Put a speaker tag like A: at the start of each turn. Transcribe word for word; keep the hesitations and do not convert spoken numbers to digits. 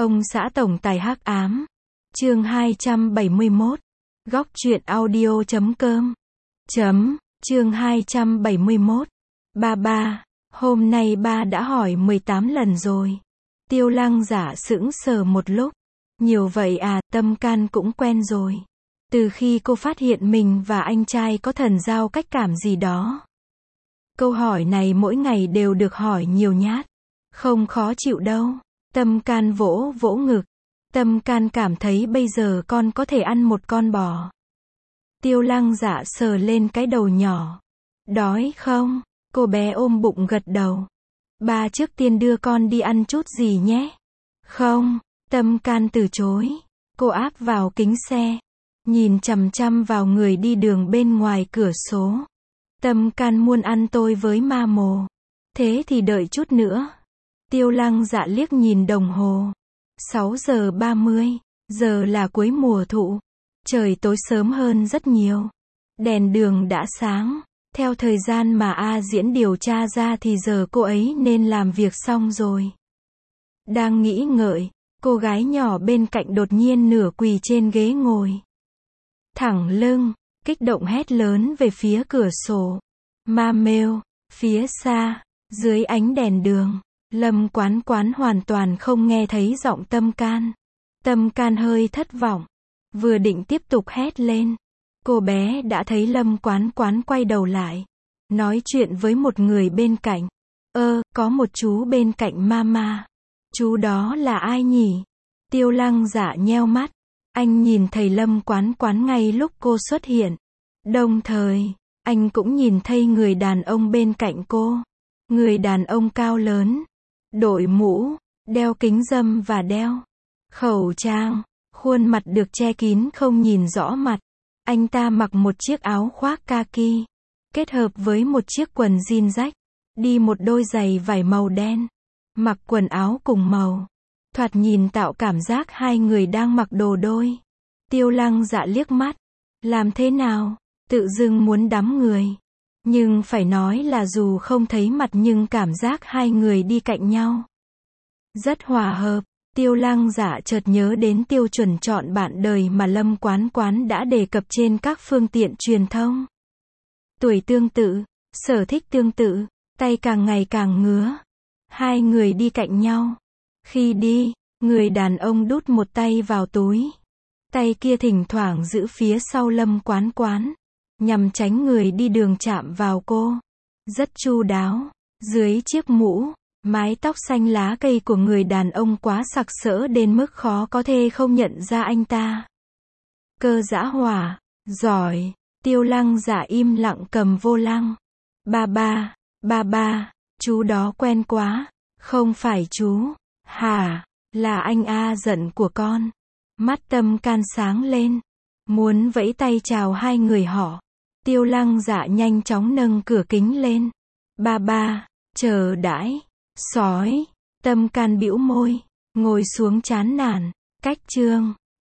A: Ông xã tổng tài hắc ám. Chương hai trăm bảy mươi mốt. Góc truyện audio chấm com. Chấm, chương hai trăm bảy mươi mốt. Ba ba, hôm nay ba đã hỏi mười tám lần rồi. Tiêu Lăng Giả sững sờ một lúc. Nhiều vậy à, Tâm Can cũng quen rồi. Từ khi cô phát hiện mình và anh trai có thần giao cách cảm gì đó. Câu hỏi này mỗi ngày đều được hỏi nhiều nhát. Không khó chịu đâu. Tâm Can vỗ vỗ ngực. Tâm Can cảm thấy bây giờ con có thể ăn một con bò. Tiêu Lăng Dạ sờ lên cái đầu nhỏ. Đói không? Cô bé ôm bụng gật đầu. Ba trước tiên đưa con đi ăn chút gì nhé. Không, Tâm Can từ chối. Cô áp vào kính xe. Nhìn chằm chằm vào người đi đường bên ngoài cửa sổ. Tâm Can muốn ăn tôi với ma mồ. Thế thì đợi chút nữa. Tiêu Lăng Dạ liếc nhìn đồng hồ. sáu giờ ba mươi, giờ là cuối mùa thụ. Trời tối sớm hơn rất nhiều. Đèn đường đã sáng. Theo thời gian mà A Diễn điều tra ra thì giờ cô ấy nên làm việc xong rồi. Đang nghĩ ngợi, cô gái nhỏ bên cạnh đột nhiên nửa quỳ trên ghế ngồi. Thẳng lưng, kích động hét lớn về phía cửa sổ. Ma mêu, phía xa, dưới ánh đèn đường, Lâm Quán Quán hoàn toàn không nghe thấy giọng Tâm Can. Tâm Can hơi thất vọng. Vừa định tiếp tục hét lên. Cô bé đã thấy Lâm Quán Quán quay đầu lại. Nói chuyện với một người bên cạnh. Ơ, có một chú bên cạnh mama. Chú đó là ai nhỉ? Tiêu Lăng Dạ nheo mắt. Anh nhìn thấy Lâm Quán Quán ngay lúc cô xuất hiện. Đồng thời, anh cũng nhìn thấy người đàn ông bên cạnh cô. Người đàn ông cao lớn. Đội mũ, đeo kính râm và đeo khẩu trang. Khuôn mặt được che kín không nhìn rõ mặt. Anh ta mặc một chiếc áo khoác kaki. Kết hợp với một chiếc quần jean rách. Đi một đôi giày vải màu đen. Mặc quần áo cùng màu. Thoạt nhìn tạo cảm giác hai người đang mặc đồ đôi. Tiêu Lăng Dạ liếc mắt. Làm thế nào? Tự dưng muốn đắm người. Nhưng phải nói là dù không thấy mặt nhưng cảm giác hai người đi cạnh nhau rất hòa hợp. Tiêu Lăng Dạ chợt nhớ đến tiêu chuẩn chọn bạn đời mà Lâm Quán Quán đã đề cập trên các phương tiện truyền thông. Tuổi tương tự, sở thích tương tự, tay càng ngày càng ngứa. Hai người đi cạnh nhau. Khi đi, người đàn ông đút một tay vào túi. Tay kia thỉnh thoảng giữ phía sau Lâm Quán Quán, nhằm tránh người đi đường chạm vào cô. Rất chu đáo. Dưới chiếc mũ, mái tóc xanh lá cây của người đàn ông quá sặc sỡ đến mức khó có thể không nhận ra anh ta. Cơ giã hỏa, giỏi. Tiêu Lăng Dạ im lặng cầm vô lăng. Ba ba, ba ba, chú đó quen quá. Không phải chú. Hả, là anh A giận của con. Mắt Tâm Can sáng lên. Muốn vẫy tay chào hai người họ. Tiêu Lăng Dạ nhanh chóng nâng cửa kính lên. Ba ba, chờ đãi. Sói. Tâm Can bĩu môi. Ngồi xuống chán nản. Cách chương.